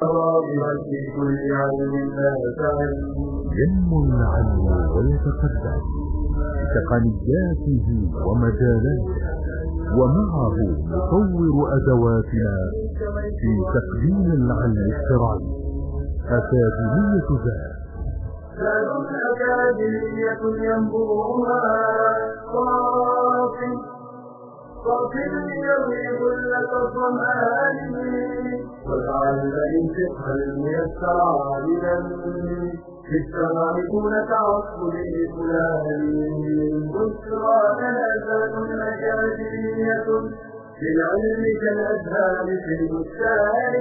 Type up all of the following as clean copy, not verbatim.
في كل علم لا تعلم ينمو العلم ويتقدم بتقنياته ومجالاته، ومعه نطور أدواتنا في تقديم العلم الشرعي. أكاديمية زاد أكاديمية ينبوها صافي ليروي كل الظمآن والعلم الفقه الميسر عالما في السماء دون تعصب فلان. بشرى جنازات أكاديمية للعلم كالأزهار في البستان.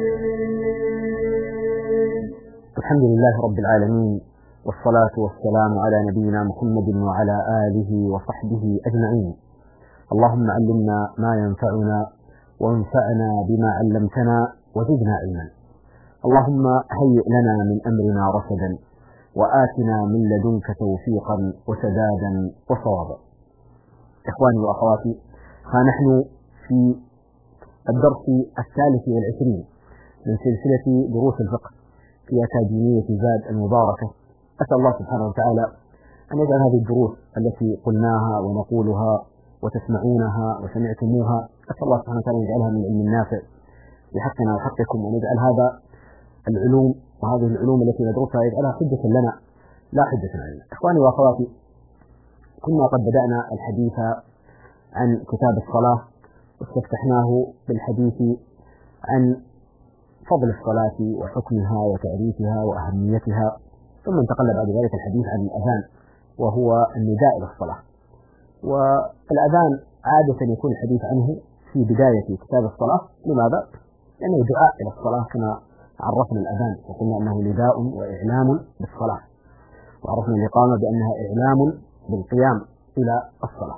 الحمد لله رب العالمين، والصلاة والسلام على نبينا محمد وعلى آله وصحبه أجمعين. اللهم علمنا ما ينفعنا وانفعنا بما علمتنا وزدنا علما. اللهم هيئ لنا من أمرنا رشدا وآتنا من لدنك توفيقا وسدادا وصوابا. إخواني وأخواتي، ها نحن في الدرس 23 من سلسلة دروس الفقه في أكاديمية زاد المباركة. أسأل الله سبحانه وتعالى أن يجعل هذه الدروس التي قلناها ونقولها وتسمعونها وسمعتموها، أسأل الله سبحانه وتعالى أن يجعلها من علم النافع بحقنا وحقكم، وأن يجعل هذا العلوم وهذه العلوم التي ندرسها يجعلها حجة لنا لا حجة علينا. إخواني وأخواتي، كنا قد بدأنا الحديث عن كتاب الصلاة، واستفتحناه بالحديث عن فضل الصلاة وحكمها وتعريفها وأهميتها، ثم انتقلنا بعد ذلك الحديث عن الأذان وهو النداء إلى الصلاة. والأذان عادة يكون الحديث عنه في بداية كتاب الصلاة. لماذا؟ لأنه دعاء إلى الصلاة كما عرفنا الأذان، وقلنا أنه نداء وإعلام بالصلاة، وعرفنا الإقامة بأنها إعلام بالقيام إلى الصلاة.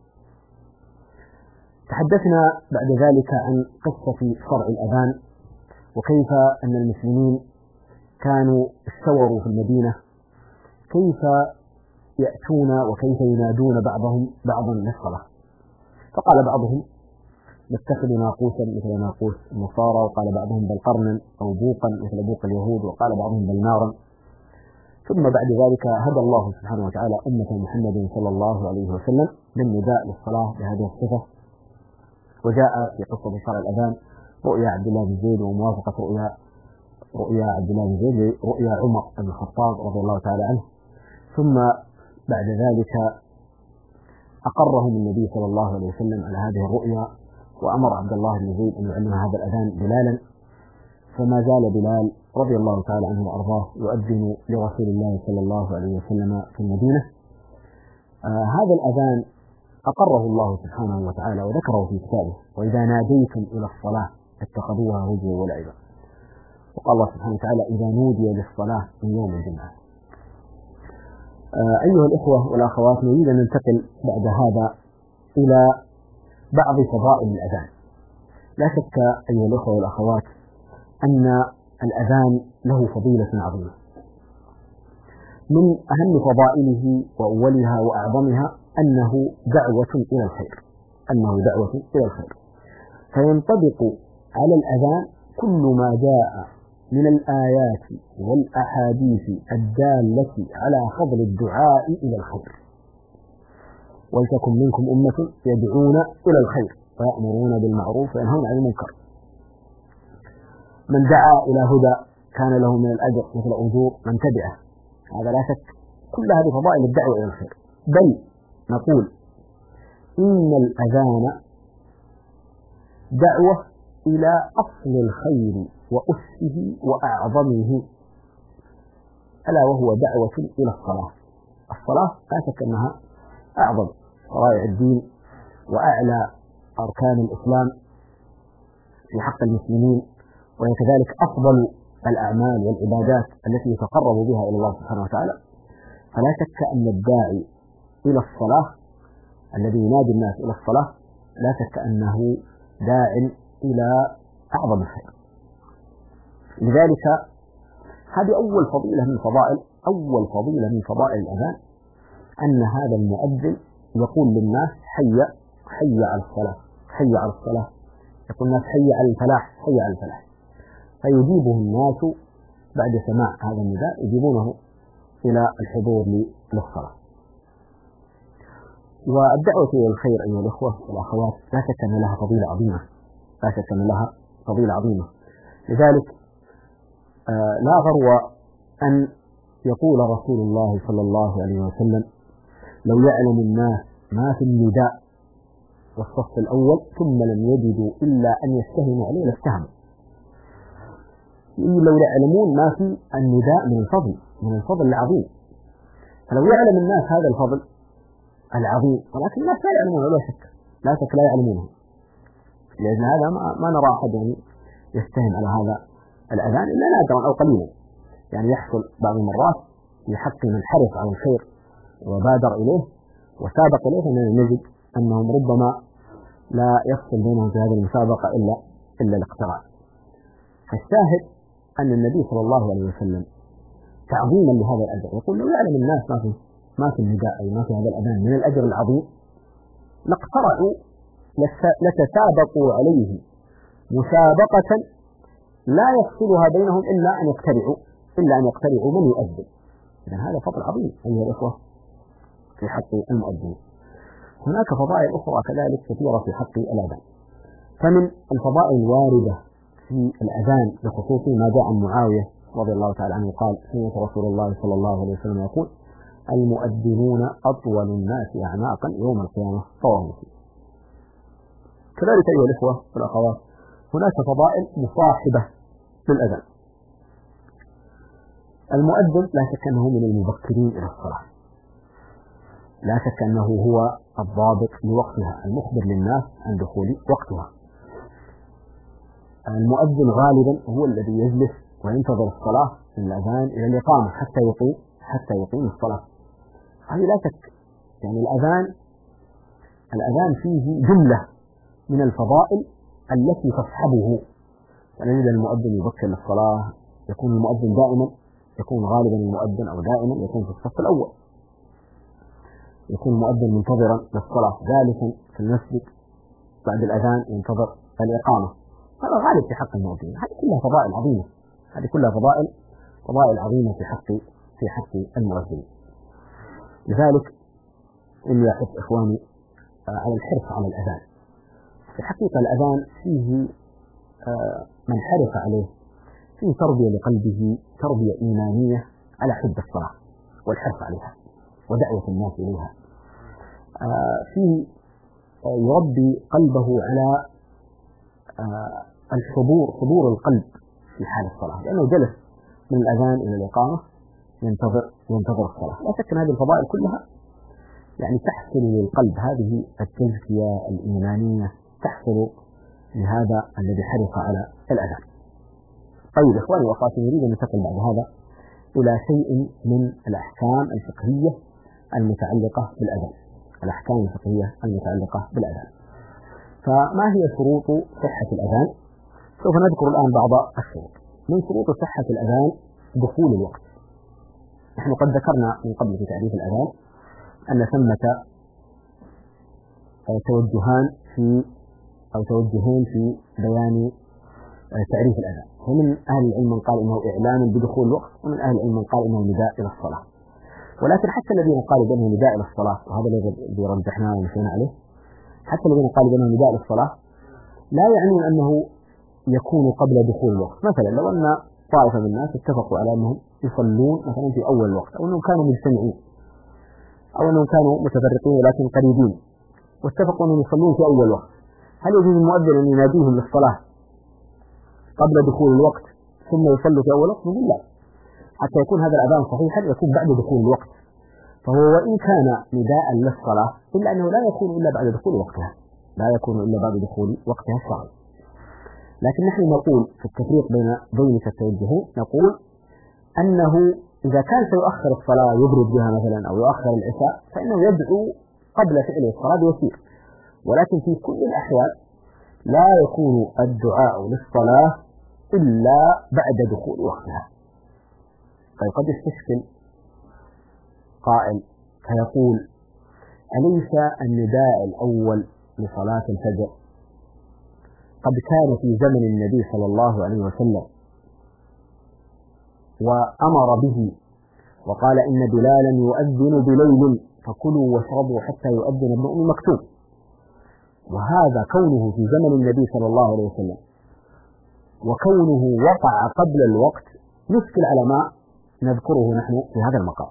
تحدثنا بعد ذلك عن قصة شرع الأذان، وكيف أن المسلمين كانوا استوروا في المدينة، كيف يأتون وكيف ينادون بعضهم بعضا للصلاة. فقال بعضهم نتخذ ناقوسا مثل ناقوس النصارى، وقال بعضهم بل قرنا أو بوقا مثل بوق اليهود، وقال بعضهم بل نارا. ثم بعد ذلك هدى الله سبحانه وتعالى أمة محمد صلى الله عليه وسلم بالنداء للصلاة بهذه الصفة، وجاء في قصة شرع الأذان رؤيا عبد الله بن زيد وموافقة رؤيا عبد الله بن زيد رؤيا عمر بن الخطاب رضي الله تعالى عنه. ثم بعد ذلك أقرهم النبي صلى الله عليه وسلم على هذه الرؤيا، وأمر عبد الله بن زيد أن يعلم هذا الأذان بلالا، فما زال بلال رضي الله تعالى عنه وأرضاه يؤذن لرسول الله صلى الله عليه وسلم في المدينة. هذا الأذان أقره الله سبحانه وتعالى وذكره في كتابه: وإذا ناديتم إلى الصلاة اتخذوها هزوا ولعبا. وقال الله سبحانه وتعالى: إذا نودي للصلاة من يوم الجمعة. أيها الإخوة والأخوات، نريد أن ننتقل بعد هذا إلى بعض فضائل الأذان. لا شك أيها الإخوة والأخوات أن الأذان له فضيلة عظيمة. من أهم فضائله وأولها وأعظمها أنه دعوة إلى الخير، فينطبق على الأذان كل ما جاء من الآيات والأحاديث الدالة على فضل الدعاء إلى الخير. ولتكن منكم أمة يدعون إلى الخير ويأمرون بالمعروف وينهون عن المنكر. من دعا إلى هدى كان له من الأجر مثل أجور من تبعه. هذا لا شك كل هذه فضائل الدعوة إلى الخير. بل نقول إن الأذان دعوة إلى أصل الخير وأسه وأعظمه، ألا وهو دعوة إلى الصلاة. الصلاة لا شك أنها أعظم شرائع الدين وأعلى أركان الإسلام في حق المسلمين، وهي كذلك أفضل الأعمال والعبادات التي يتقرب بها إلى الله سبحانه وتعالى. فلا شك أن الداعي إلى الصلاة الذي ينادي الناس إلى الصلاة لا شك أنه داع إلى أعظم الخير. لذلك هذه أول فضيلة من فضائل الأذان، أن هذا المؤذن يقول للناس حي على الصلاة، يقول الناس حي على الفلاح. فيجيبه الناس بعد سماع هذا النداء، يجيبونه إلى الحضور للصلاة. والدعوة إلى الخير أيها الأخوة والأخوات لا شك أن لها فضيلة عظيمة، لا شك أن لها فضيلة عظيمة. لذلك لا غرو أن يقول رسول الله صلى الله عليه وسلم: لو يعلم الناس ما في النداء والصف الأول ثم لم يجدوا إلا أن يستهموا عليه لاستهموا. لو يعلمون ما في النداء من الفضل العظيم. فلو يعلم الناس هذا الفضل العظيم، ولكن الناس لا يعلمونه، لا شك لا يعلمونه، لأن هذا ما نرى أحد يعني يستهم على هذا الأذان إلا نادرا أو قليلا. يعني يحصل بعض المرات في حق من حرص على الخير وبادر إليه وسابق إليه، فإننا نجد أنهم ربما لا يفصل بينهم في هذه المسابقة إلا الاقتراع. فالشاهد أن النبي صلى الله عليه وسلم تعظيما لهذا الأجر يقول: لو يعلم الناس ما في النداء أي ما في هذا الأذان من الأجر العظيم لاقترعوا، لتسابقوا عليه مسابقة لا يفصلها بينهم إلا أن يقترعوا من يؤذن. إذن هذا فضل عظيم أيها الأخوة في حق المؤذن. هناك فضائل أخرى كذلك كثيرة في حق الأذان. فمن الفضائل الواردة في الأذان بخصوص ما جاء عن معاوية رضي الله تعالى عنه قال: سمعت رسول الله صلى الله عليه وسلم يقول: المؤذنون أطول الناس أعناقا يوم القيامة، رواه مسلم. كذلك أيها الأخوة والأخوات هناك فضائل مصاحبة للأذان. المؤذن لا شك أنه من المبكرين إلى الصلاة، لا شك أنه هو الضابط لوقتها، المخبر للناس عن دخول وقتها. المؤذن غالبا هو الذي يجلس وينتظر الصلاة من الأذان إلى الإقامة حتى يقيم الصلاة. هذه لا شك يعني الأذان فيه جملة من الفضائل التي تصحبه. فنجد المؤذن يبكر للصلاة، يكون المؤذن دائما، يكون غالبا المؤذن أو دائما يكون في الصف الأول، يكون المؤذن منتظرا للصلاة جالسا في المسجد بعد الأذان ينتظر الإقامة. هذا غالب في حق المؤذن. هذه كلها فضائل عظيمة، هذه كلها فضائل عظيمة في حق المؤذن. لذلك إني أحث إخواني على الحرص على الأذان. في الحقيقة الأذان فيه من حرص عليه فيه تربية لقلبه، تربية إيمانية على حب الصلاة والحرص عليها ودعوة الناس إليها. فيه يربي قلبه على حضور القلب في حال الصلاة، لأنه جلس من الأذان إلى الإقامة ينتظر الصلاة. لا شك أن هذه الفضائل كلها يعني تحصل للقلب هذه التزكية الإيمانية، تحصل لهذا الذي حرص على الأذان. طيب إخواني وأخواتي، نريد أن ننتقل بعد هذا إلى شيء من الأحكام الفقهية المتعلقة بالأذان. الأحكام الفقهية المتعلقة بالأذان. فما هي شروط صحة الأذان؟ سوف نذكر الآن بعض الشروط. من شروط صحة الأذان دخول الوقت. نحن قد ذكرنا من قبل في تعريف الأذان أن ثمة توجهين في بيان تعريف الأذان. ومن أهل العلم من قال إنه إعلان بدخول الوقت، ومن أهل العلم من قال إنه نداء إلى الصلاة. ولكن حتى الذين قالوا بأنه نداء إلى الصلاة، وهذا الذي رجحناه ومشينا عليه، حتى الذين قالوا بأنه نداء إلى الصلاة لا يعنون أنه يكون قبل دخول الوقت. مثلا لو أن طائفة من الناس اتفقوا على أنهم يصلون مثلا في أول الوقت، أو أنهم كانوا مجتمعين، أو أنهم كانوا متفرقين ولكن قريبين، واتفقوا أنهم يصلون في أول وقت، هل يجوز المؤذن أن يناديهم للصلاة قبل دخول الوقت ثم يصلوا في أول وقت؟ نقول لا، حتى يكون هذا الأذان صحيحا يكون بعد دخول الوقت. فهو وإن كان نداء للصلاة إلا أنه لا يكون إلا بعد دخول وقتها، لا يكون إلا بعد دخول وقتها الشرعي. لكن نحن نقول في التفريق بين التوجهين، نقول أنه إذا كان سيؤخر الصلاة يبرد بها مثلا أو يؤخر العشاء فإنه يدعو قبل فعل الصلاة يسير، ولكن في كل الأحوال لا يكون الدعاء للصلاة إلا بعد دخول وقتها. طيب قد يستشكل قائل فيقول: أليس النداء الأول لصلاة الفجر قد كان في زمن النبي صلى الله عليه وسلم وأمر به وقال إن بلالا يؤذن بليل فكلوا واشربوا حتى يؤذن ابن أم مكتوم. وهذا كونه في زمن النبي صلى الله عليه وسلم وكونه وقع قبل الوقت يشكل على ما نذكره نحن في هذا المقام،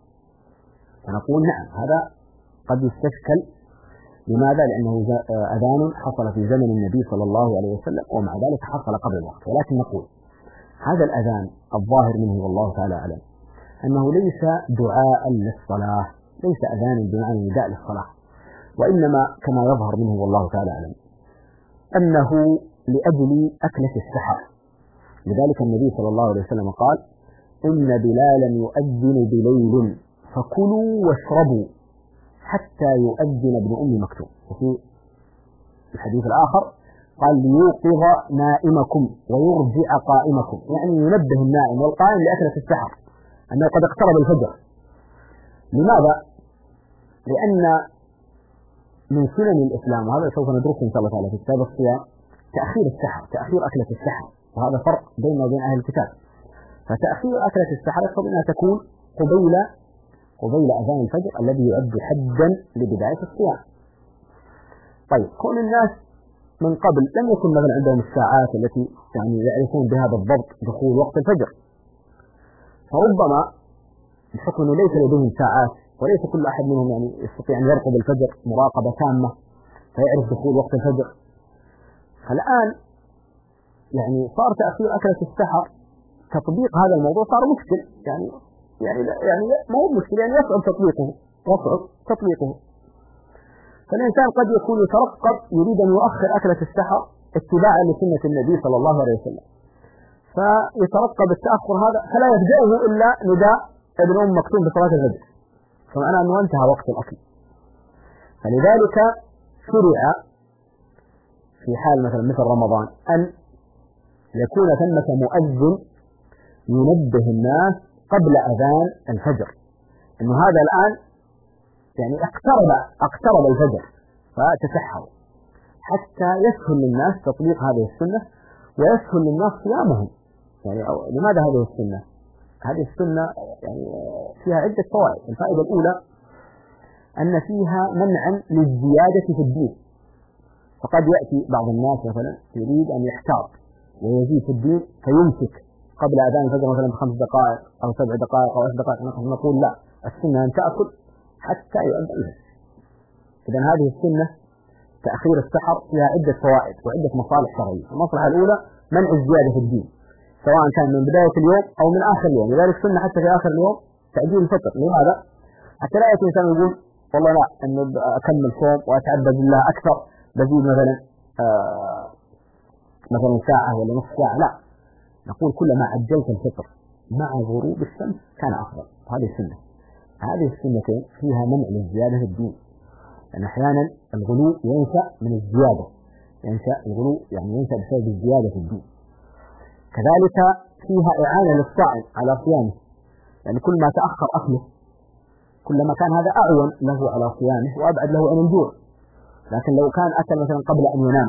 فنقول نعم هذا قد يستشكل. لماذا؟ لأنه أذان حصل في زمن النبي صلى الله عليه وسلم ومع ذلك حصل قبل الوقت. ولكن نقول هذا الأذان الظاهر منه والله تعالى أعلم أنه ليس دعاء للصلاة، ليس أذان بمعنى نداء للصلاة، وإنما كما يظهر منه والله تعالى أعلم أنه لأجل أكلة السحر. لذلك النبي صلى الله عليه وسلم قال إن بلالا يؤذن بليل فكلوا واشربوا حتى يؤذن ابن أم مكتوم. وفي الحديث الآخر قال ليوقظ نائمكم ويرجع قائمكم، يعني ينبه النائم والقائم لأكلة السحر أنه قد اقترب الفجر. لماذا؟ لأن من سنن الإسلام، وهذا سوف ندرسه إن شاء الله تعالى في كتاب الصيام، تأخير السحر، تأخير أكلة السحر، وهذا فرق بيننا وبين أهل الكتاب. فتأخير أكلة السحر يقصد أنها تكون قبيل أذان الفجر الذي يؤدي حدا لبداية الصيام. طيب كون الناس من قبل لم يكن مثلا عندهم الساعات التي يعني يعرفون بها بالضبط دخول وقت الفجر، فربما بحكم أنه ليس لديهم ساعات وليس كل أحد منهم يعني يستطيع أن يرقب الفجر مراقبة تامة فيعرف دخول وقت الفجر. فالآن يعني صار تأخير أكلة السحر تطبيق هذا الموضوع صار مشكل، يعني ما هو مشكل، يعني يصعب تطبيقه. فالإنسان قد يكون يترقب يريد أن يؤخر أكلة السحر اتباعا لسنة النبي صلى الله عليه وسلم، فيترقب التأخر هذا فلا يفجأه إلا نداء ابن أم مكتوم بصلاة الفجر، فمعنى أنه انتهى وقت الأكل. فلذلك شرع في حال مثل رمضان أن يكون ثمة مؤذن ينبه الناس قبل أذان الفجر أنه هذا الآن يعني اقترب الفجر فتسحروا، حتى يسهل للناس تطبيق هذه السنة ويسهل للناس صيامهم. يعني لماذا هذه السنة؟ هذه السنة يعني فيها عدة فوائد. الفائدة الأولى أن فيها منعا للزيادة في الدين، فقد يأتي بعض الناس مثلا يريد أن يحتاط ويزيد في الدين فيمسك قبل أذان الفجر مثلا ب5 دقائق أو 7 دقائق أو 10 دقائق، نقول لا، السنة أن تأكل حتى يؤذن الفجر. إذا هذه السنة تأخير السحر فيها عدة فوائد وعدة مصالح شرعية. المصلحة الأولى منع الزيادة في الدين سواء كان من بداية اليوم أو من آخر اليوم، لذلك سنة حتى في آخر اليوم تأجيل الفطر. لماذا؟ حتى لا يأتي إنسان يقول والله لا أن أكمل صوم وأتعبد بالله أكثر بزيد مثلا ساعة ولا نصف ساعة، لا، نقول كلما عجلت الفطر مع غروب الشمس كان أفضل. هذه السنة. هذه السنتين فيها منع للزيادة في الدين، لأن أحيانا الغلو ينشأ من الزيادة، الغلو يعني ينشأ بسبب الزيادة في الدين. كذلك فيها إعانة للصائم على صيامه، يعني كل ما تأخر أكله كلما كان هذا أعون له على صيامه وأبعد له عن الجوع. لكن لو كان أكل مثلا قبل أن ينام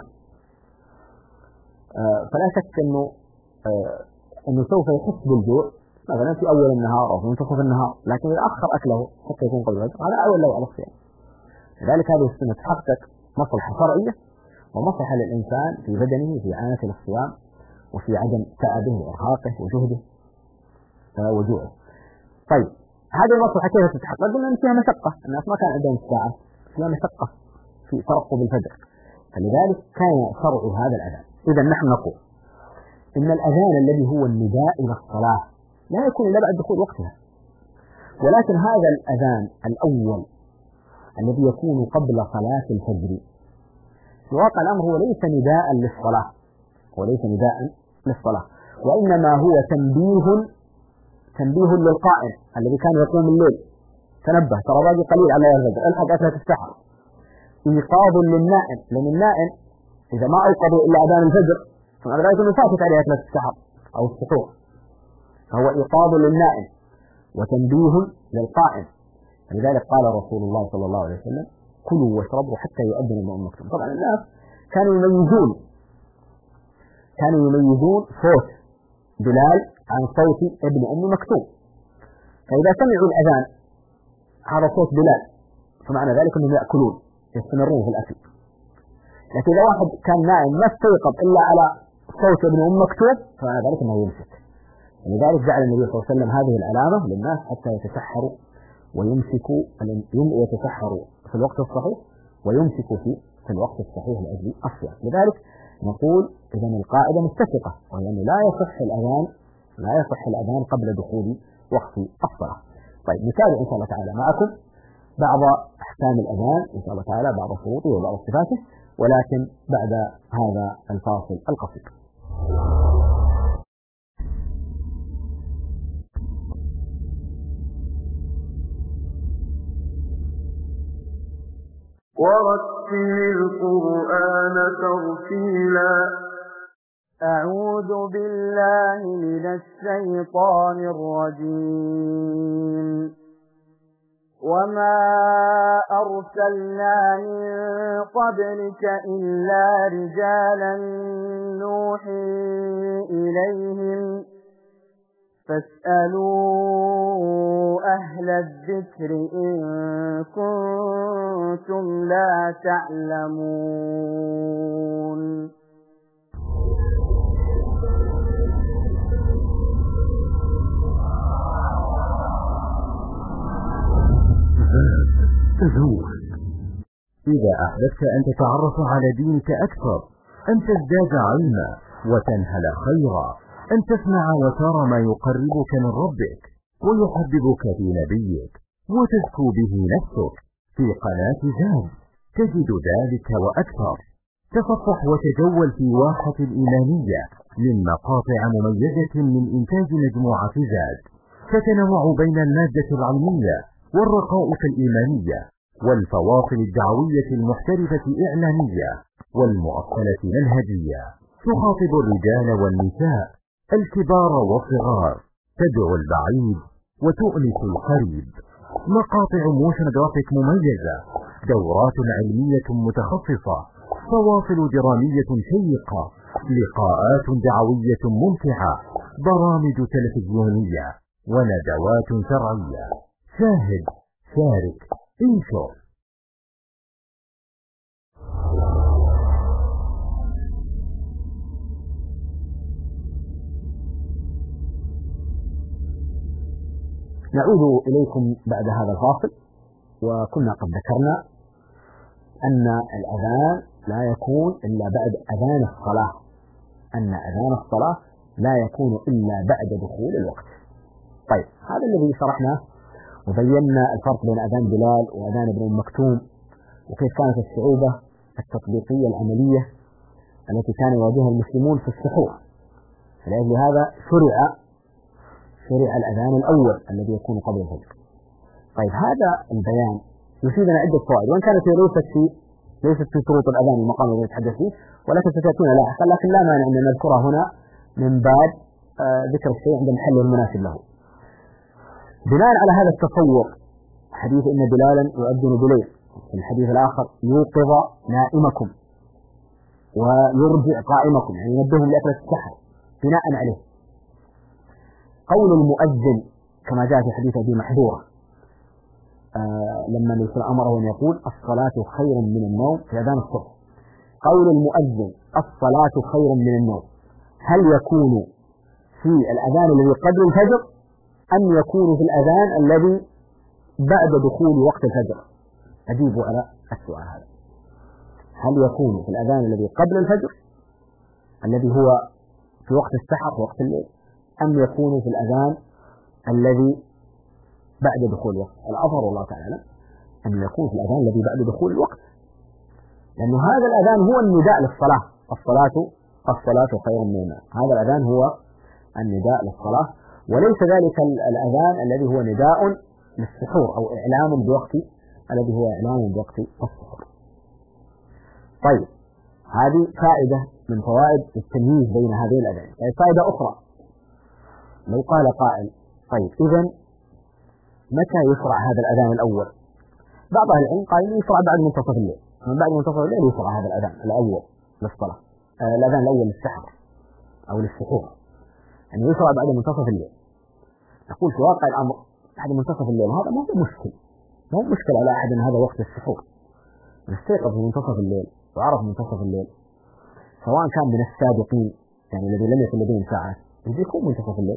فلا شك أنه سوف يحس بالجوع مثلا في أول النهار أو في منتصف النهار، لكن إذا أخر أكله حتى يكون قبل الفجر هذا أعون له على الصيام. لذلك هذه السنة تحقق مصلحة شرعية ومصلحة للإنسان في بدنه في إعانة للصيام وفي عدم تعبه وإرهاقه وجهده وجوعه. طيب هذه المصلحة كيف تتحقق؟ قلنا أن فيها مشقة، الناس ما كان عندهم الساعة، فيها مشقة في ترقب الفجر، فلذلك كان شرع هذا الأذان. إذا نحن نقول إن الأذان الذي هو النداء إلى الصلاة لا يكون إلا بعد دخول وقتها، ولكن هذا الأذان الأول الذي يكون قبل صلاة الفجر في واقع الأمر هو ليس نداء للصلاة، وإنما هو تنبيه للقائم الذي كان يقوم الليل، تنبه ترى باقي قليل على الفجر، الحق أكلة السحر. إيقاظ للنائم، لأن النائم إذا ما أيقظوا إلا أذان الفجر فمعنى ذلك أنه فاتت عليه أكلة السحر أو السحور، فهو إيقاظ للنائم وتنبيه للقائم. لذلك قال رسول الله صلى الله عليه وسلم كلوا واشربوا حتى يؤذن ابن أم مكتوم. طبعا الناس كانوا يميزون صوت بلال عن صوت ابن أم مكتوم، فإذا سمعوا الأذان هذا صوت بلال فمعنى ذلك أنهم يأكلون يستمرون في الأكل. لكن إذا واحد كان نائم ما استيقظ إلا على صوت ابن أم مكتوم فمعنى ذلك أنه يمسك. لذلك جعل النبي صلى الله عليه وسلم هذه العلامة للناس حتى يتسحروا ويمسكوا يتسحروا في الوقت الصحيح ويمسكوا في الوقت الصحيح لأجل الصيام. لذلك نقول إذا القاعدة متفقة، وهي أنه لا يصح الأذان قبل دخول وقت الصلاة. طيب نتابع إن شاء الله تعالى معكم بعض أحكام الأذان إن شاء الله تعالى، بعض شروطه وبعض صفاته، ولكن بعد هذا الفاصل القصير. ورتل القرآن ترتيلا. أعوذ بالله من الشيطان الرجيم. وما أرسلنا من قبلك إلا رجالا نوحي إليهم فاسألوا أهل الذكر إن كنتم لا تعلمون. تزود. إذا أحببت أن تتعرف على دينك أكثر، أن تزداد علما وتنهل خيرا، أن تسمع وترى ما يقربك من ربك ويحببك في نبيك وتزكو به نفسك، في قناة زاد تجد ذلك وأكثر. تصفح وتجول في واحة الإيمانية من مقاطع مميزة من إنتاج مجموعة زاد، تتنوع بين المادة العلمية والرقائق الإيمانية والفواصل الدعوية المحترفة إعلامية والمؤصلة منهجية، تخاطب الرجال والنساء، الكبار والصغار، تدعو البعيد وتؤنس القريب. مقاطع موشن جرافيك مميزة، دورات علمية متخصصة، فواصل درامية شيقة، لقاءات دعوية ممتعة، برامج تلفزيونية وندوات شرعية. شاهد، شارك، انشر. نعود إليكم بعد هذا الفاصل، وكنا قد ذكرنا أن الأذان لا يكون إلا بعد أذان الصلاة، أن أذان الصلاة لا يكون إلا بعد دخول الوقت. طيب هذا الذي شرحناه وبينا الفرق بين أذان بلال وأذان ابن أم مكتوم، وكيف كانت الصعوبة التطبيقية العملية التي كان يواجهها المسلمون في السحور. فلأجل هذا شرع الأذان الأول الذي يكون قبل الفجر. طيب هذا البيان يفيدنا عدة فوائد، وإن كانت ليست في شروط الأذان المقام الذي نتحدث فيه، ولكن ستأتينا لاحقا، لكن لا مانع أن نذكرها هنا من باب ذكر الشيء عند المحل المناسب له. بناء على هذا التصور، حديث إن بلالا يؤذن بليل، في الحديث الآخر يوقظ نائمكم ويرجع قائمكم، يعني ينبههم لأكلة السحر. بناء عليه قول المؤذن كما جاء في حديث أبي محذورة لما النبي أمره أن يقول الصلاة خير من النوم في أذان الصبح. قول المؤذن الصلاة خير من النوم، هل يكون في الأذان الذي قبل الفجر أم يكون في الأذان الذي بعد دخول وقت الفجر؟ أجيبوا على السؤال هذا. هل يكون في الأذان الذي قبل الفجر الذي هو في وقت السحر وقت الليل، أم يكون في الأذان الذي بعد دخول الوقت؟ الأظهر والله تعالى أن يكون في الأذان الذي بعد دخول الوقت، لأن هذا الأذان هو النداء للصلاة. الصلاة خير من النوم، هذا الأذان هو النداء للصلاة، وليس ذلك الأذان الذي هو نداء للسحور أو إعلام بوقت الذي هو إعلام بوقت السحور. طيب هذه فائدة من فوائد التمييز بين هذه الأذان. فائدة أخرى، لو قال قائل طيب إذن متى يشرع هذا الأذان الأول؟ بعض أهل العلم قال يشرع بعد منتصف الليل، من بعد منتصف الليل يشرع هذا الأذان الأول للصلاة، الأذان الأول للسحر أو للسحور. أن يشرع بعد منتصف الليل. نقول في واقع الأمر بعد منتصف الليل هذا ما هو مشكل على أحد أن هذا وقت السحور. نستيقظ في منتصف الليل وعرف منتصف الليل سواء كان من السابقين يعني الذي لم يكن لديهم ساعات يكون منتصف الليل،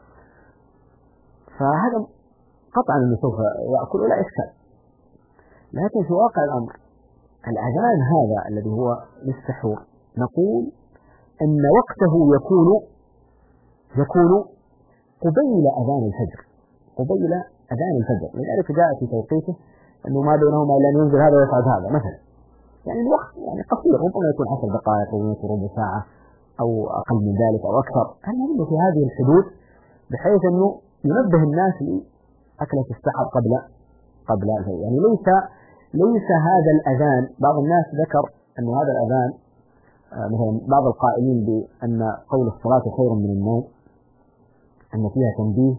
فهذا قطعا أنه سوف يأكل ولا إشكال. لكن في واقع الأمر الأذان هذا الذي هو للسحور نقول أن وقته يكون قبيل أذان الفجر، لذلك جاء في توقيته أنه ما بينهما إلا أن ينزل هذا ويصعد هذا مثلا، يعني الوقت يعني قصير، ربما يكون 10 دقائق أو ربع ساعة أو أقل من ذلك أو أكثر، المهم في هذه الحدود بحيث أنه ينبه الناس لأكلة السحر قبل الفجر. يعني ليس هذا الأذان، بعض الناس ذكر أن هذا الأذان مثلا بعض القائلين بأن قول الصلاة خير من النوم أن فيها تنبيه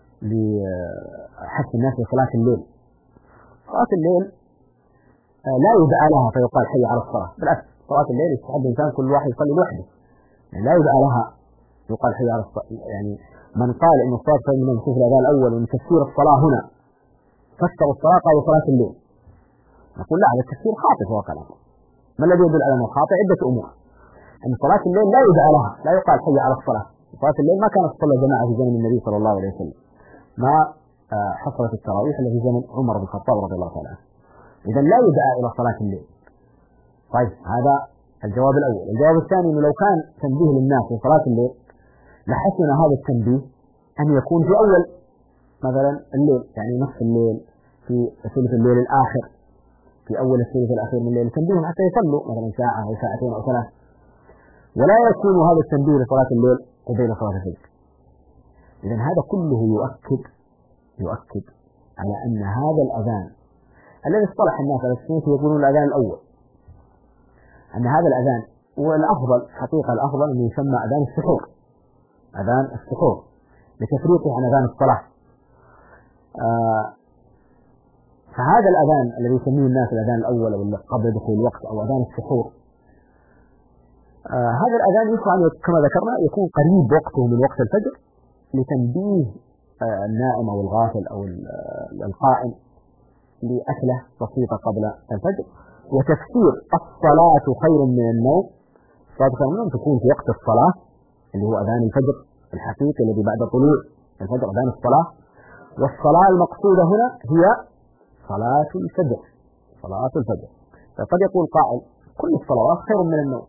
لحث الناس لصلاة الليل. صلاة الليل لا يدعى لها فيقال حي على الصلاة، بالعكس صلاة الليل يستحب الإنسان كل واحد يصلي لوحده، يعني لا يدعى لها يقال حي على الصلاة. يعني من قال إن الصلاة خير من النوم في الأذان الأول ومن تفسير الصلاة هنا فسر الصلاة قالوا صلاة الليل، نقول لا، هذا التفسير خاطئ في واقع الأمر. ما الذي يدل على أنه خاطئ؟ عدة أمور. أن صلاة الليل لا يدعى لها، لا يقال حي على الصلاة. صلاة الليل ما كانت تصلى جماعة في زمن النبي صلى الله عليه وسلم، ما حصلت التراويح التي في زمن عمر بن الخطاب رضي الله تعالى عنه. إذا لا يدعى إلى صلاة الليل. طيب هذا الجواب الأول. الجواب الثاني أنه لو كان تنبيه للناس في صلاة الليل لحسن هذا التنبيه أن يكون في أول مثلا الليل، يعني نصف الليل، في ثلث الليل الآخر، في أول الثلث الأخير من الليل، تنبيهم حتى يصلوا مثلا ساعة أو ساعتين أو ثلاث، ولا يكون هذا التنبيه لصلاة الليل وبين صلاة الفجر. إذا هذا كله يؤكد على أن هذا الأذان الذي اصطلح الناس على السنة يقولون الأذان الأول، أن هذا الأذان والأفضل حقيقة الأفضل أن يسمى أذان السحور لتفريقه عن أذان الصلاة. فهذا الأذان الذي يسميه الناس الأذان الأول أو قبل دخول الوقت أو أذان السحور، هذا الأذان يشرع كما ذكرنا يكون قريب وقته من وقت الفجر لتنبيه النائم أو الغافل أو القائم لأكلة بسيطة قبل الفجر، وتفسير الصلاة خير من النوم. الصلاة خير من النوم تكون في وقت الصلاة اللي هو أذان الفجر الحقيقي الذي بعد طلوع الفجر، أذان الصلاة. والصلاة المقصودة هنا هي صلاة الفجر. فقد يقول قائل كل الصلوات خير من النوم.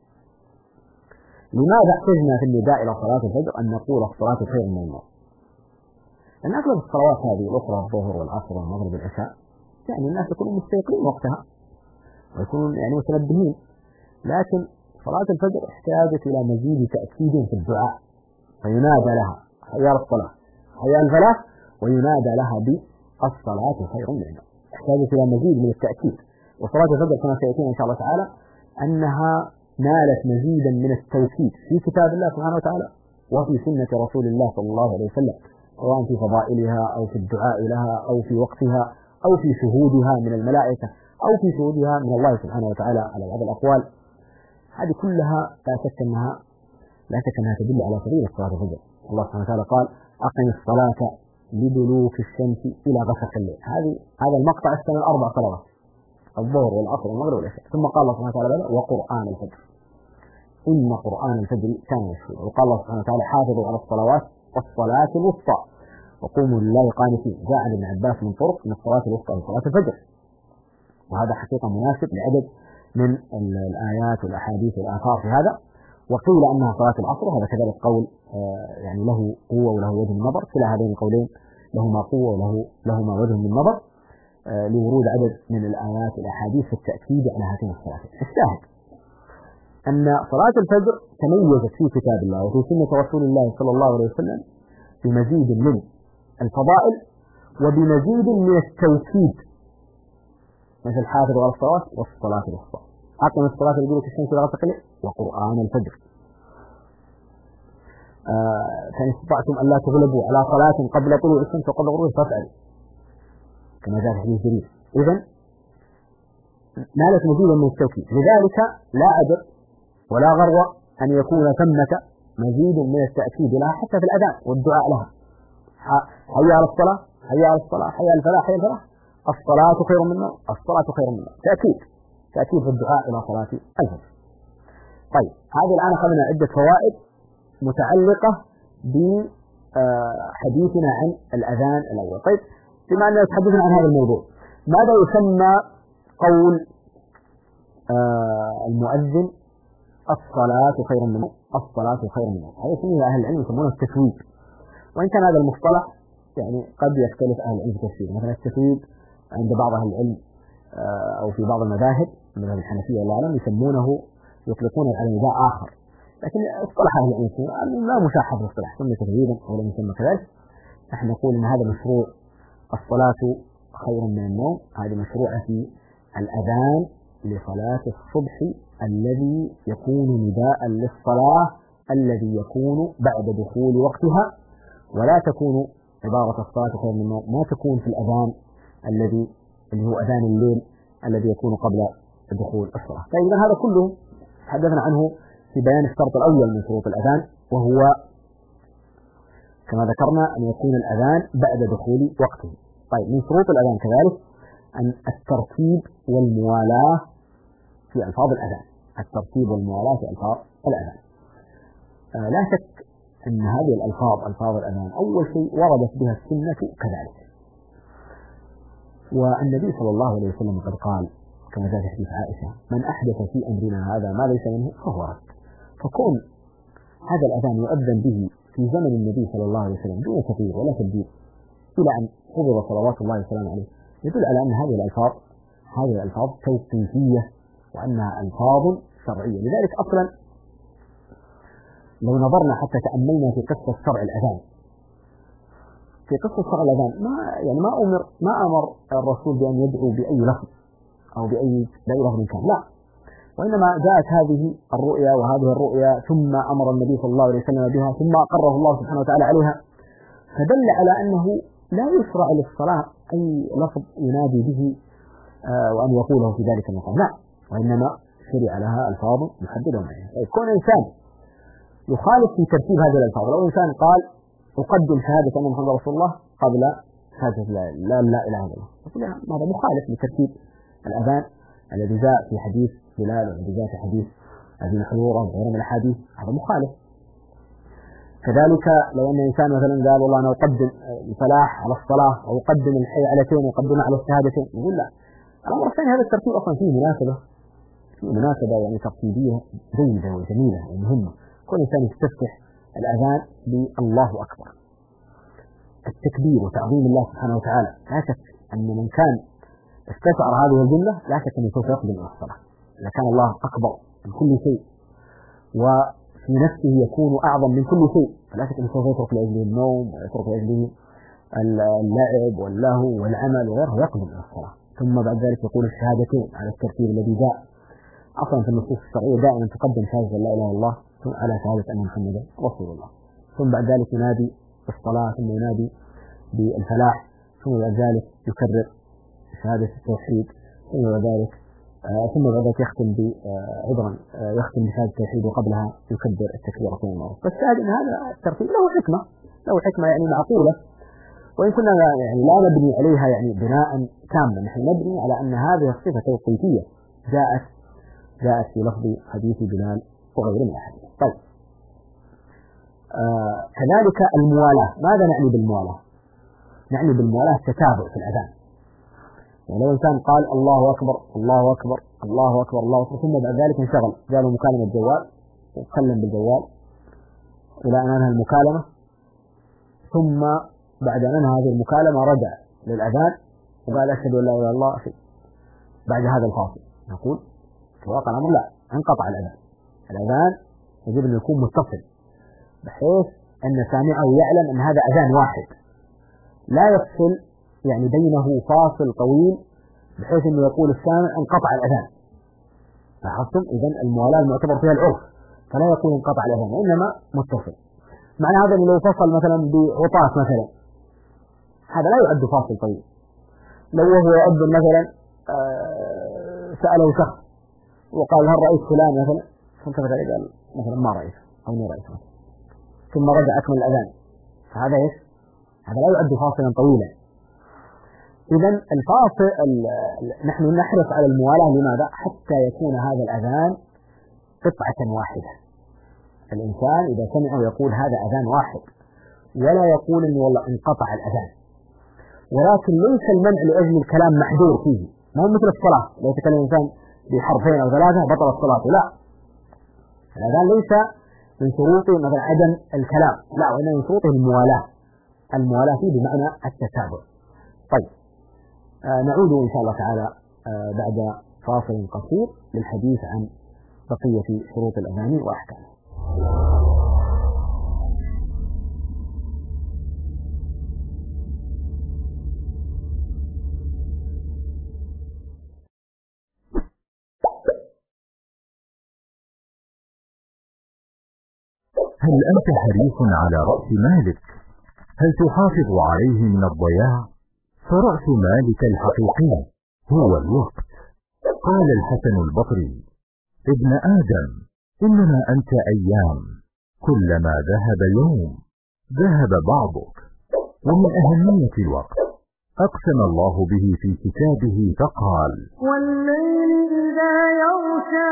لماذا احتجنا في النداء إلى صلاة الفجر أن نقول الصلاة خير من النوم؟ لأن أغلب الصلوات هذه الأخرى الظهر والعصر والمغرب والعشاء يعني الناس يكونوا مستيقظين وقتها ويكونون يعني متنبهين، لكن صلاة الفجر احتاجت إلى مزيد تأكيد في الدعاء، فينادى لها حي على الصلاة حي على الفلاح، وينادى لها بالصلاة خير من النوم. احتاجت إلى مزيد من التأكيد. وصلاة الفجر كما سيأتينا إن شاء الله تعالى أنها نالت مزيدا من التوكيد في كتاب الله سبحانه وتعالى وفي سنة رسول الله صلى الله عليه وسلم، سواء في فضائلها أو في الدعاء لها أو في وقتها أو في شهودها من الملائكة أو في شهودها من الله سبحانه وتعالى على بعض الأقوال. هذه كلها لا شك أنها تدل على فضيلة صلاة الفجر. الله سبحانه وتعالى قال أقم الصلاة لدلوك الشمس إلى غسق الليل. هذا المقطع يشتمل 4 صلوات، الظهر والعصر والمغرب والعشاء. ثم قال الله سبحانه وتعالى وقرآن الفجر إن قرآن الفجر كان مشهودا. وقال الله سبحانه وتعالى حافظوا على الصلوات والصلاة الوسطى وقوموا لله قانتين. جاء عن ابن عباس من طرق من الصلاة الوسطى وصلاة الفجر، وهذا حقيقة مناسب لعدد من الآيات والأحاديث والآثار في هذا. وقيل أنها صلاة العصر، هذا كذلك قول يعني له قوة وله وجه من نظر. كلا هذين القولين لهما قوة ولهما وجه من نظر لورود عدد من الآيات والأحاديث في التأكيد على هاتين الصلاتين. الشاهد أن صلاة الفجر تميزت في كتاب الله وفي سنة رسول الله صلى الله عليه وسلم بمزيد من الفضائل وبمزيد من التوكيد، مثل حافظوا على الصلوات والصلاة الوسطى، أقم الصلاة لدلوك الشمس إلى غسق الليل وقرآن الفجر. فإن استطعتم ألا تغلبوا على صلاة قبل طلوع الشمس وقبل غروبها فافعلوا كما جاء في حديث جرير. إذن نالت مزيدا من التوكيد. لذلك لا أجر ولا غرو أن يكون ثمة مزيد من التأكيد لها حتى في الأذان والدعاء لها. حي على الصلاة، حي على الصلاة، حي على الفلاح، حي على الفلاح، الصلاة خير من النوم، الصلاة خير من النوم، تأكيد في الدعاء إلى صلاة الفجر. طيب هذه الآن أخذنا عدة فوائد متعلقة بحديثنا عن الأذان الأول. طيب بما أننا نتحدثنا عن هذا الموضوع، ماذا يسمى قول المؤذن الصلاة خير من النوم؟ الصلاة خير من النوم هذا يسميه أهل العلم يسمونه التثويب، وإن كان هذا المصطلح يعني قد يختلف أهل العلم في تفسيره. مثلا التثويب عند بعض أهل العلم أو في بعض المذاهب من الحنفية والله أعلم يطلقون على نداء آخر، لكن اصطلح أهل العلم لا مشاحة في الاصطلاح، سمي تثويبا أو لم يسمى كذلك. نحن نقول أن هذا مشروع الصلاة خير من النوم، هذه مشروعة في الأذان لصلاة الصبح الذي يكون نداء للصلاة الذي يكون بعد دخول وقتها، ولا تكون عبارة الصلاة خير من النوم ما تكون في الأذان اللي هو أذان الليل الذي يكون قبل دخول الصلاة. طيب هذا كله تحدثنا عنه في بيان الشرط الأول من شروط الأذان، وهو كما ذكرنا أن يكون الأذان بعد دخول وقته. طيب من شروط الأذان كذلك أن الترتيب والموالاة في ألفاظ الأذان، الترتيب والموالاة في ألفاظ الأذان. لا شك أن هذه الألفاظ ألفاظ الأذان أول شيء وردت بها السنة كذلك، والنبي صلى الله عليه وسلم قد قال كما جاء في حديث عائشة: من أحدث في أمرنا هذا ما ليس منه فهو رد. فكون هذا الأذان يؤذن به في زمن النبي صلى الله عليه وسلم دون تغيير ولا تبديل إلى أن حفظ صلوات الله وسلامه عليه يدل على أن هذه الألفاظ توقيفية وأنها ألفاظ شرعية. لذلك أصلا لو نظرنا حتى تأملنا في قصة شرع الأذان، في قصة شرع الأذان ما أمر الرسول بأن يدعو بأي لفظ أو بأي لفظ كان، لا، وإنما جاءت هذه الرؤيا وهذه الرؤيا ثم أمر النبي صلى الله عليه وسلم بها ثم أقره الله سبحانه وتعالى عليها، فدل على أنه لا يشرع للصلاة أي لفظ ينادي به وأن يقوله في ذلك المقام، لا، وإنما شرع لها ألفاظ محددة معينة. كون إنسان يخالف في ترتيب هذه الألفاظ، لو إنسان قال أقدم شهادة أن محمد رسول الله قبل شهادة لا إله إلا الله، هذا مخالف لترتيب الأذان الذي جاء في حديث بلال والذي جاء في حديث أبي محذورة وغيره من الأحاديث، هذا مخالف. كذلك لو أن إنسان مثلا قال والله أنا أقدم الفلاح على الصلاة أو أقدم الحيعلتين وأقدم على الشهادتين، نقول لا، الأمر الثاني هذا الترتيب أصلا فيه مناسبة يعني ترتيبية جيدة وجميلة ومهمة. كل إنسان يستفتح الأذان بالله أكبر، التكبير وتعظيم الله سبحانه وتعالى، لا شك أن من كان استشعر هذه الجملة لا شك أنه سوف يقبل إلى الصلاة. إذا كان الله أكبر من كل شيء وفي نفسه يكون أعظم من كل شيء، فلا شك أنه سوف يترك لأجله النوم ويترك لأجله اللعب واللهو والعمل وغيره، يقبل إلى الصلاة. ثم بعد ذلك يقول الشهادتين على الترتيب الذي جاء أصلا في النصوص الشرعية، دائما تقدم شهادة لا إله إلا الله على شهادة أن محمدا رسول الله، ثم بعد ذلك ينادي بالصلاة، ثم ينادي بالفلاح، ثم بعد ذلك يكرر شهادة التوحيد، ثم بعد ذلك يختم يختم بشهادة التوحيد وقبلها يكبر التكبيرتين المعروف. فالشاهد أن هذا الترتيب له حكمة يعني معقولة، وإن كنا يعني لا نبني عليها يعني بناء كاملا، نحن نبني على أن هذه الصفة توقيفية جاءت في لفظ حديث بلال وغيره من الأحاديث. طيب كذلك الموالاة، ماذا نعني بالموالاة؟ نعني بالموالاة التتابع في الأذان. يعني لو إنسان قال الله أكبر الله أكبر الله أكبر الله أكبر ثم بعد ذلك انشغل، جاء مكالمة الجوال وتكلم بالجوال إلى أن أنهى المكالمة، ثم بعد أن أنهى هذه المكالمة رجع للأذان وقال أشهد أن لا إله إلا الله بعد هذا الفاصل، نقول في واقع الأمر لا، انقطع الأذان يجب أن يكون متصل بحيث أن سامعه يعلم أن هذا أذان واحد، لا يفصل يعني بينه فاصل طويل بحيث أنه يقول السامع انقطع الأذان. لاحظتم؟ إذن الموالاة المعتبر فيها العرف، فلا يقول انقطع الأذان وإنما متصل. معنى هذا أنه لو فصل مثلا بعطاس مثلا هذا لا يعد فاصل طويل. لو هو يؤذن مثلا سأله شخص وقال هل رأيت فلان مثلا، فانتبه قال مثلا ما رأيت أو ما رأيت، ثم رجع أكمل الأذان، فهذا إيش؟ هذا لا يعد فاصلا طويلا. إذا الفاصل نحن نحرص على الموالاة، لماذا؟ حتى يكون هذا الأذان قطعة واحدة. الإنسان إذا سمعه يقول هذا أذان واحد، ولا يقول إنه والله انقطع الأذان. ولكن ليس المنع لأجل الكلام محذور فيه، ما هو مثل الصلاة لو تكلم الإنسان بحرفين أو ثلاثة بطل الصلاة، لا، الأذان ليس من شروطه مثلا عدم الكلام، لا، وإنما من شروطه الموالاة فيه بمعنى التتابع. طيب، نعود إن شاء الله تعالى بعد فاصل قصير للحديث عن بقية شروط الأذان وأحكامه. هل أنت حريص على رأس مالك؟ هل تحافظ عليه من الضياع؟ فرأس مالك الحقيقي هو الوقت. قال الحسن البصري: ابن آدم، إنما أنت أيام، كلما ذهب يوم ذهب بعضك. ومن أهمية الوقت أقسم الله به في كتابه فقال: والليل إذا يغشى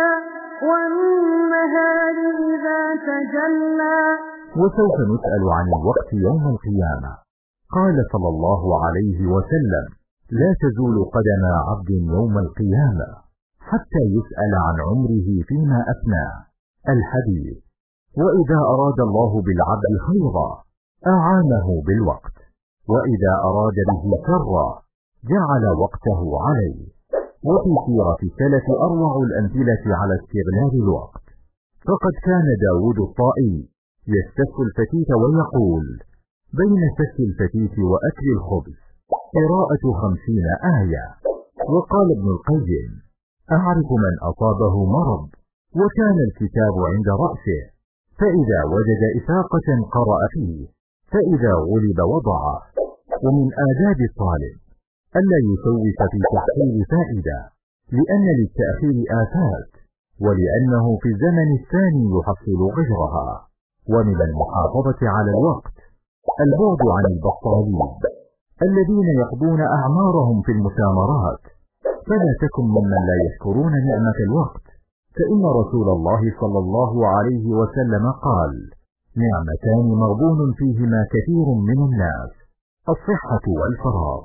والنهار إذا تجلى. وسوف نسأل عن الوقت يوم القيامة. قال صلى الله عليه وسلم: لا تزول قدم عبد يوم القيامة حتى يسأل عن عمره فيما أفناه. الحديث. وإذا أراد الله بالعبد خيرا أعانه بالوقت، وإذا أراد به شرا جعل وقته عليه. وفي سيرة السلف أروع الأمثلة على استغلال الوقت، فقد كان داود الطائي يستف الفتيت ويقول: بين سف الفتيت وأكل الخبز قراءة 50 آية. وقال ابن القيم: أعرف من أصابه مرض وكان الكتاب عند رأسه، فإذا وجد إفاقة قرأ فيه، فإذا غلب وضعه. ومن آداب الطالب ألا يسوف في تحصيل فائدة، لأن للتأخير آفات، ولأنه في الزمن الثاني يحصل غيرها. ومن المحافظة على الوقت البعد عن البطالين الذين يقضون أعمارهم في المسامرات. فلا تكن ممن لا يشكرون نعمة الوقت، فإن رسول الله صلى الله عليه وسلم قال: نعمتان مغبون فيهما كثير من الناس، الصحة والفراغ.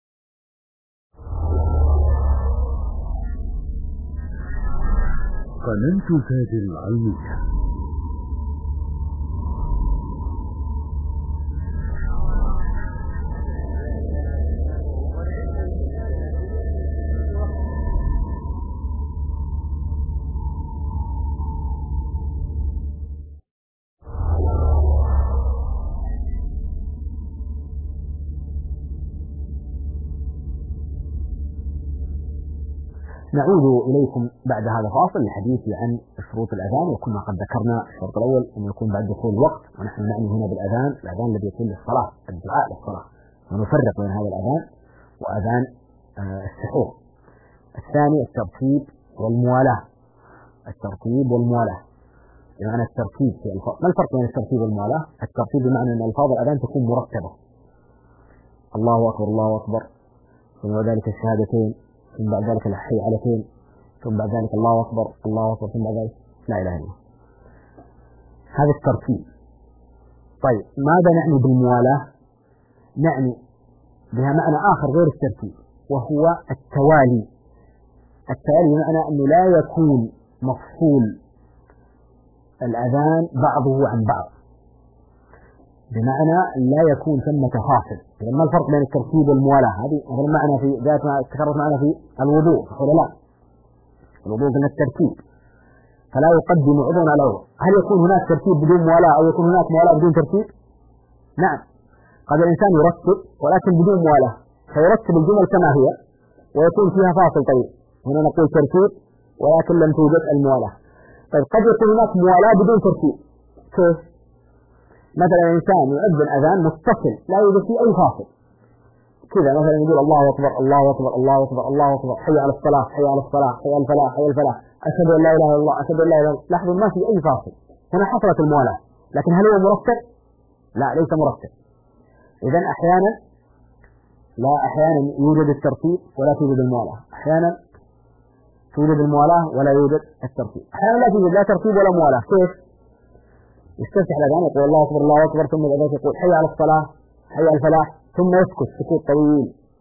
قناة فاجر العلمية. نعود إليكم بعد هذا الفاصل للحديث عن شروط الأذان. وكنا قد ذكرنا الشرط الأول أن يكون بعد دخول الوقت، ونحن نعني هنا بالأذان الأذان الذي يكون للصلاة، الدعاء للصلاة، ونفرق بين هذا الأذان وأذان السحور. الثاني الترتيب والموالاة. الترتيب والموالاة بمعنى الترتيب في الفاظ. ما الفرق بين الترتيب والموالاة؟ الترتيب بمعنى أن ألفاظ الأذان تكون مرتبة، الله أكبر الله أكبر، ثم ذلك الشهادتين، ثم بعد ذلك الحي علتين، ثم بعد ذلك الله أكبر الله أكبر، ثم بعد ذلك لا إله إلا الله. هذا الترتيب. طيب، ماذا نعني بالموالاة؟ نعني بها معنى آخر غير الترتيب، وهو التوالي. التوالي بمعنى أنه لا يكون مفصول الأذان بعضه عن بعض، بمعنى لا يكون ثمة فاصل. ما الفرق بين الترتيب والموالاة؟ هذه مثلا معنا في تكررت معنا في الوضوء، ولا لا؟ الوضوء من الترتيب، فلا يقدم عضو على عضو. هل يكون هناك ترتيب بدون موالاة أو يكون هناك موالاة بدون ترتيب؟ نعم، قد الإنسان يرتب ولكن بدون موالاة، فيرتب الجمل كما هي ويكون فيها فاصل طويل. هنا نقول ترتيب ولكن لم توجد الموالاة. طيب، قد يكون هناك موالاة بدون ترتيب. كيف؟ مثلا الإنسان يؤذن أذان متصل لا يوجد فيه أي فاصل، كذا مثلا يقول الله أكبر الله أكبر الله أكبر الله أكبر، حي على الصلاة حي على الصلاة حي على الفلاح حي على الفلاح، أشهد أن لا إله إلا الله أشهد أن لا إله إلا الله. لاحظوا ما في أي فاصل، هنا حصلت الموالاة. لكن هل هو مرتب؟ لا، ليس مرتب. إذن أحيانا يوجد الترتيب ولا توجد الموالاة، أحيانا توجد الموالاة ولا يوجد الترتيب، أحيانا لا توجد لا ترتيب ولا موالاة. كيف؟ يستفتح الأذان يقول الله أكبر الله أكبر، ثم الأذان يقول حي على الصلاة حي على الفلاح، ثم يسكت سكوت طويل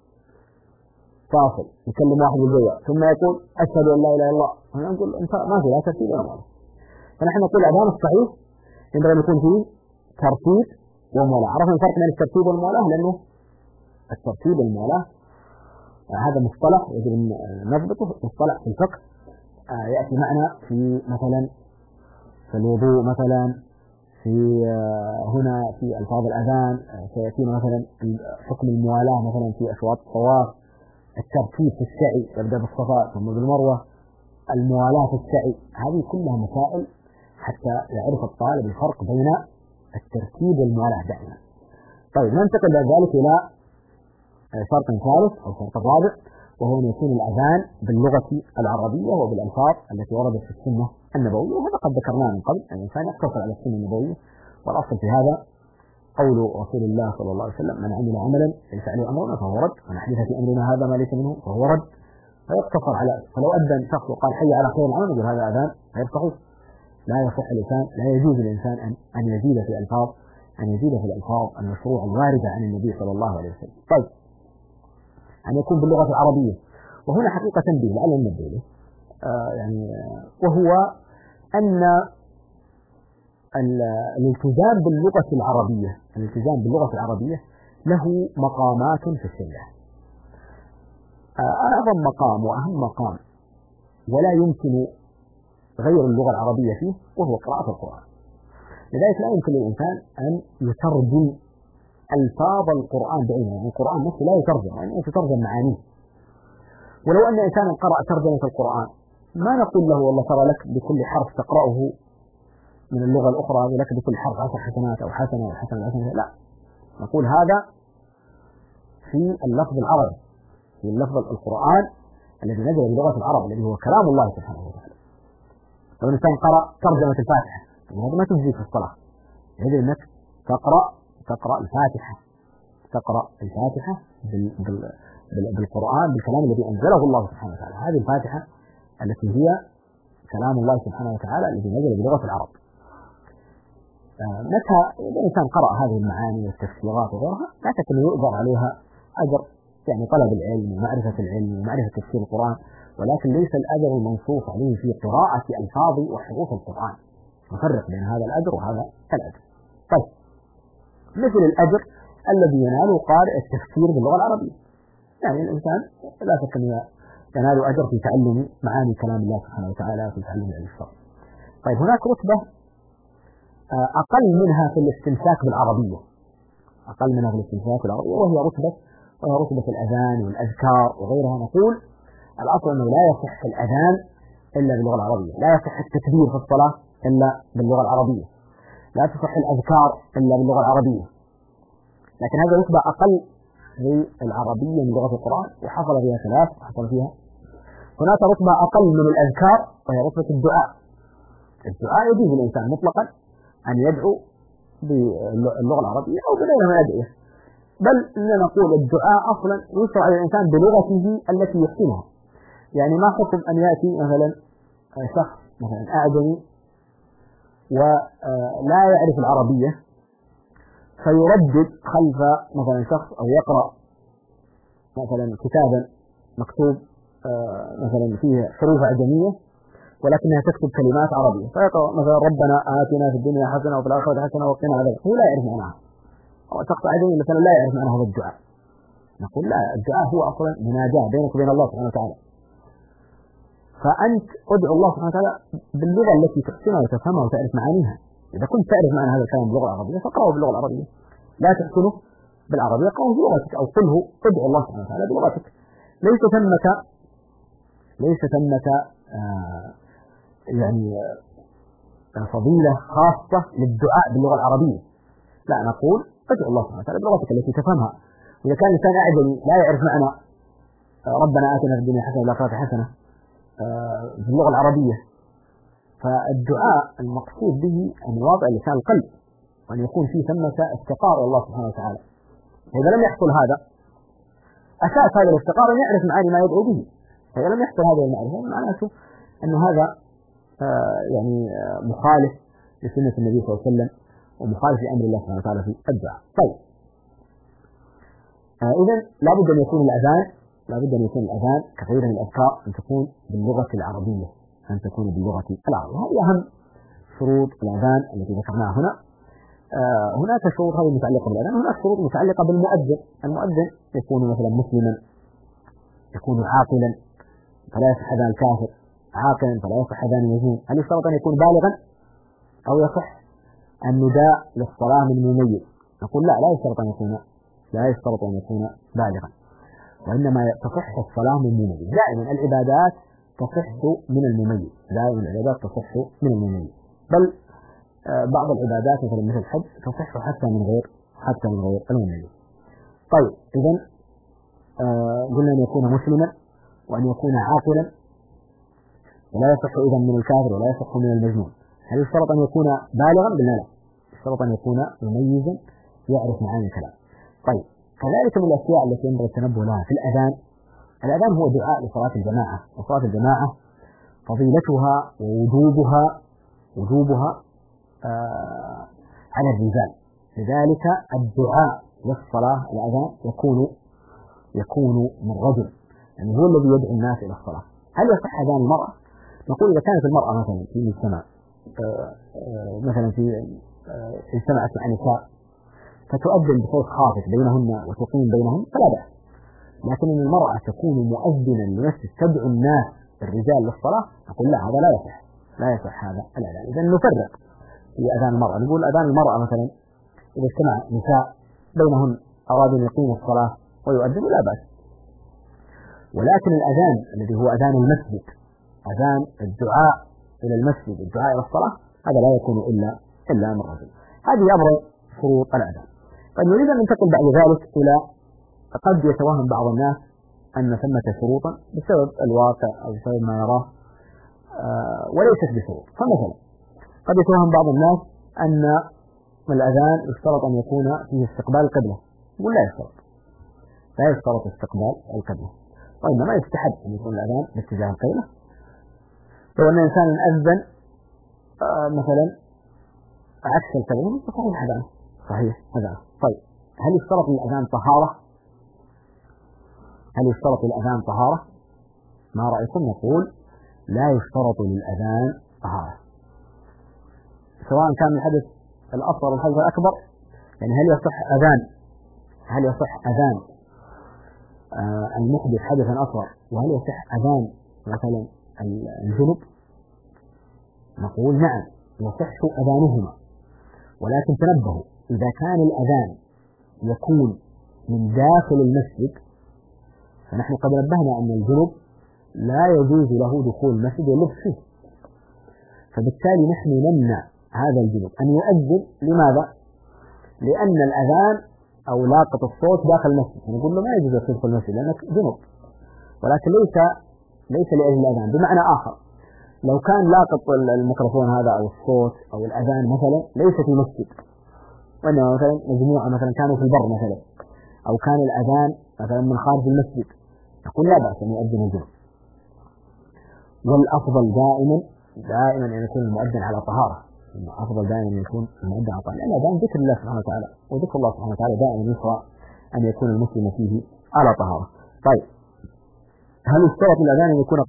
فاصل يكلم واحد بالجوع، ثم يقول أشهد أن لا إله إلا الله. أنا نقول أنت ما في لا ترتيب ولا موالاة. فنحن نقول الأذان الصحيح ينبغي أن يكون فيه ترتيب وموالاة. عرفنا الفرق بين الترتيب والموالاة، لأنه الترتيب والموالاة هذا مصطلح يجب أن نضبطه، مصطلح في الفقه يأتي معنا في مثلا في الوضوء، مثلا في هنا في ألفاظ الأذان، سيأتينا مثلا حكم الموالاة مثلا في أشواط الطواف، الترتيب في السعي يبدأ بالصفا ثم بالمروة، الموالاة في السعي، هذه كلها مسائل حتى يعرف الطالب الفرق بين الترتيب والموالاة دائما. طيب ننتقل بعد ذلك إلى شرط ثالث أو شرط رابع، وهو أن يكون الأذان باللغة العربية وبالألفاظ التي وردت في السنة النبوية، وهذا قد ذكرناه من قبل أن الإنسان يقتصر على السنة النبوية، والأصل في هذا قول رسول الله صلى الله عليه وسلم: من عمل عملا ليس عليه أمرنا فهو رد، ومن أحدث في أمرنا هذا ما ليس منه فهو رد. فيقتصر على، فلو أذن شخص وقال حي على خير العمل يقول هذا أذان غير صحيح، لا يصح الإنسان، لا يجوز للإنسان أن يزيد في الألفاظ المشروع الواردة عن النبي صلى الله عليه وسلم. طيب أن يكون باللغة العربية، وهنا حقيقة تنبيه لعل ننبه له، وهو أن الالتزام باللغة العربية له مقامات في الشريعة. أعظم مقام وأهم مقام ولا يمكن غير اللغة العربية فيه وهو قراءة القرآن. لذلك لا يمكن للإنسان أن يترجم ألفاظ القرآن بعينه، يعني القرآن نفسه لا يترجم، يعني تترجم معانيه. ولو أن إنسانا قرأ ترجمة القرآن ما نقول له والله ترى لك بكل حرف تقرأه من اللغة الأخرى لك بكل حرف 10 حسنات أو حسنة أو حسنة، لا، نقول هذا في اللفظ العربي، في اللفظ القرآن الذي نزل بلغة العرب الذي هو كلام الله سبحانه وتعالى. لو الإنسان قرأ ترجمة الفاتحة هذا ما تجزي في الصلاة، يجب أنك تقرأ الفاتحة بالقرآن بالكلام الذي أنزله الله سبحانه وتعالى. هذه الفاتحة التي هي كلام الله سبحانه وتعالى الذي نزل بلغة العرب. متى الإنسان قرأ هذه المعاني والتفسيرات وغيرها لا شك أنه يؤجر عليها أجر يعني طلب العلم ومعرفة العلم ومعرفة تفسير القرآن، ولكن ليس الأجر المنصوص عليه في قراءة ألفاظ وحروف القرآن. نفرق بين هذا الأجر وهذا الأجر. طيب مثل الأجر الذي يناله قارئ التفسير باللغة العربية، يعني الإنسان لا شك أنه ينال أجر في تعلم معاني كلام الله سبحانه وتعالى في تعلم علم الشرع. طيب هناك رتبة أقل منها في الاستمساك بالعربية، وهي رتبة الأذان والأذكار وغيرها. نقول الأصل أنه لا يصح الأذان إلا باللغة العربية، لا يصح التكبير في الصلاة إلا باللغة العربية، لا تصح الأذكار إلا باللغة العربية. لكن هذا رتبة أقل في العربية من لغة القرآن، وحصل فيها خلاف وحصل فيها. هناك رتبة أقل من الأذكار وهي رتبة الدعاء. يجوز للإنسان مطلقا أن يدعو باللغة العربية أو بغيرها من الأدعية، بل إننا نقول الدعاء أصلا يشرع للإنسان بلغته التي يحسنها. يعني ما حكم أن يأتي مثلا شخص مثلا أعجمي ولا يعرف العربية فيردد خلف مثلا شخص أو يقرأ مثلا كتابا مكتوب مثلا فيه حروف أعجمية ولكنها تكتب كلمات عربية، فيقرأ مثلا ربنا آتنا في الدنيا حسنة وفي الآخرة حسنة وقنا عذاب، هو لا يعرف معناها، أو شخص أعجمي مثلا لا يعرف معنى هذا الدعاء. نقول لا، الدعاء هو أصلا مناجاة بينك وبين الله سبحانه وتعالى، فأنت ادعو الله سبحانه وتعالى باللغة التي تحسنها وتفهمها وتعرف معانيها. إذا كنت تعرف معنى هذا الكلام باللغة العربية فقرأه باللغة العربية، لا تحسنه بالعربية قرأه بلغتك أو قله ادعو الله سبحانه وتعالى بلغتك. ليس ثمة يعني فضيلة خاصة للدعاء باللغة العربية، لا، نقول ادعو الله سبحانه وتعالى بلغتك التي تفهمها. إذا كان الإنسان أعجمي لا يعرف معنى ربنا آتنا في الدنيا حسنة وفي الآخرة حسنة في اللغة العربية، فالدعاء المقصود به أن يواطئ لسان القلب وأن يكون فيه ثمة افتقار إلى الله سبحانه وتعالى. إذا لم يحصل هذا أساس هذا الافتقار أن يعرف معاني ما يدعو به. فإذا لم يحصل هذا المعرفة معناته أن هذا مخالف لسنة النبي صلى الله عليه وسلم ومخالف لأمر الله سبحانه وتعالى في الدعاء. طيب إذا لابد أن يكون الأذان كغيره من الأذكار أن تكون باللغة العربية، هذه أهم شروط الأذان التي ذكرناها هنا. هناك شروط هذه متعلقة بالأذان، هناك شروط متعلقة بالمؤذن. المؤذن يكون مثلا مسلما، يكون عاقلا فلا يصح أذان الكافر، عاقلا فلا يصح أذان المجنون. هل يشترط أن يكون بالغا أو يصح النداء للصلاة من مميز؟ نقول لا يشترط أن يكون بالغا، وإنما تصح الصلاة من مميز. دائما العبادات تصح من المميز، بل بعض العبادات مثل الحج تصح حتى من غير المميز. طيب إذن قلنا أن يكون مسلما وأن يكون عاقلا، ولا يصح إذن من الكافر ولا يصح من المجنون. هل يشترط أن يكون بالغا؟ لا، يشترط أن يكون مميزا يعرف معاني الكلام. طيب كذلك من الأشياء التي ينبغي التنبه لها في الأذان هو دعاء لصلاة الجماعة، وصلاة الجماعة فضيلتها ووجوبها على الرجال. لذلك الدعاء للصلاة الأذان يكون من رجل، يعني هو الذي يدعو الناس إلى الصلاة. هل يصح أذان المرأة؟ نقول إذا كانت المرأة مثلا في مجتمع اجتمعت مع نساء فتؤذن بصوت خافت بينهن وتقيم بينهن فلا بأس، لكن إن المرأة تكون مؤذنا لنفسها تدعو الناس الرجال للصلاة نقول لا، هذا لا يصح هذا الأذان. إذا نفرق في أذان المرأة، نقول أذان المرأة مثلا إذا اجتمع نساء بينهن أرادوا أن يقيموا الصلاة ويؤذنوا لا بأس، ولكن الأذان الذي هو أذان المسجد، أذان الدعاء إلى المسجد، الدعاء إلى الصلاة، هذا لا يكون إلا من رجل. هذه أبرز شروط الأذان. طيب نريد أن ننتقل بعد ذلك إلى قد يتوهم بعض الناس أن ثمة شروطا بسبب الواقع أو بسبب ما يراه وليست بشروط. فمثلا قد يتوهم بعض الناس أن الأذان يشترط أن يكون فيه استقبال القبلة. يقول لا يشترط استقبال القبلة، وإنما يستحب أن يكون الأذان باتجاه القبلة. لو أن إنسان أذن مثلا عكس القبلة صحيح أذان. طيب هل يشترط للأذان طهارة؟ ما رأيكم؟ نقول لا يشترط للأذان طهارة، سواء كان الحدث الأصغر والحدث الأكبر. يعني هل يصح أذان المحدث حدثا أصغر، وهل يصح أذان مثلا الجنب؟ نقول نعم يصح أذانهما، ولكن تنبهوا إذا كان الأذان يكون من داخل المسجد فنحن قد نبهنا أن الجنب لا يجوز له دخول المسجد واللبس فيه، فبالتالي نحن نمنع هذا الجنب أن يؤذن. لماذا؟ لأن الأذان أو لاقط الصوت داخل المسجد، نقول له ما يجوز أن تدخل المسجد لأنك جنب، ولكن ليس لأجل الأذان. بمعنى آخر، لو كان لاقط الميكروفون هذا أو الصوت أو الأذان مثلا ليس في مسجد، وإنما مثلا مجموعة مثلا كانوا في البر مثلا، أو كان الأذان مثلا من خارج المسجد، نقول لا بأس أن يؤذن الجنب. والأفضل دائما أن يكون المؤذن على طهارة، لأن الأذان ذكر الله سبحانه وتعالى، وذكر الله سبحانه وتعالى دائما يسرى أن يكون المسلم فيه على طهارة. طيب هل يشترط الأذان أن يكون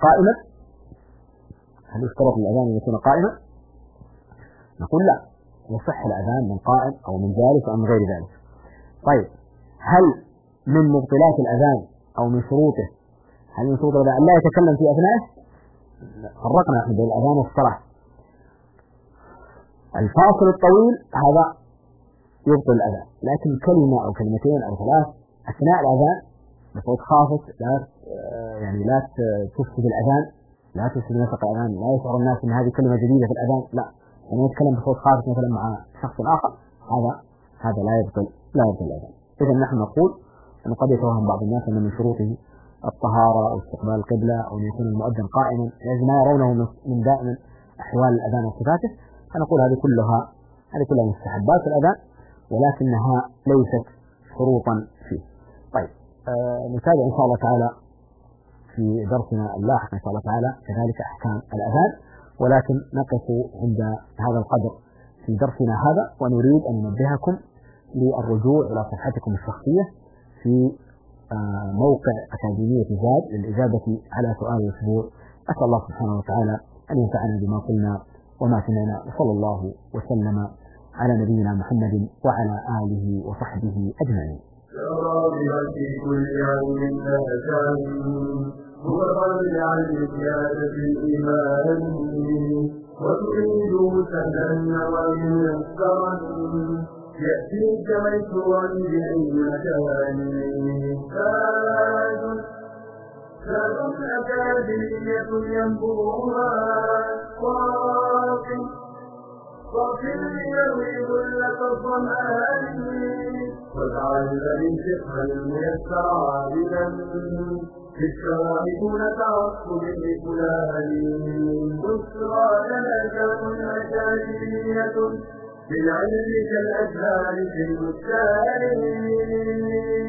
قائما؟ نقول لا، يصح الأذان من قائم أو من جالس أو من غير ذلك. طيب هل من مبطلات الأذان أو من شروطه الأذان لا يتكلم في أثناءه؟ فرقنا بين الأذان والصلاة. الفاصل الطويل هذا يبطل الأذان، لكن كلمة أو كلمتين أو ثلاث أثناء الأذان بصوت خافت لا تفسد الأذان، لا تفسد نسق الأذان، لا يشعر الناس أن هذه كلمة جديدة في الأذان، لا، يعني يتكلم بصوت خافت مثلا مع شخص آخر، هذا لا يبطل الأذان. إذا نحن نقول أن قد يتوهم بعض الناس أن من شروطه الطهارة أو استقبال القبلة أو أن يكون المؤذن قائما، لأن ما يرونه من دائما أحوال الأذان وصفاته، فنقول هذه كلها مستحبات الأذان ولكنها ليست شروطا فيه. طيب نتابع إن شاء الله تعالى في درسنا اللاحق إن شاء الله تعالى كذلك أحكام الأذان، ولكن نقف عند هذا القدر في درسنا هذا، ونريد أن ننبهكم للرجوع إلى صفحتكم الشخصية في موقع أكاديمية زاد للإجابة على سؤال الأسبوع. أسأل الله سبحانه وتعالى أن ينفعنا بما قلنا وما سمعنا، وصلى الله وسلم على نبينا محمد وعلى آله وصحبه أجمعين. في كل يوم نهجان هو قبل عن زيادة الإيمان وتريد سهلا وميسرا يأتيك ميسورا بأي مكان. زاد أكاديمية ينبوها واغفر ليروي ذلة الظمآن وتعلم الفقه الميسر عابدا في الشرائع نتعصب لفلان. بشرى لنا كون أكاديمية بالعلم كالأزهار في البستان.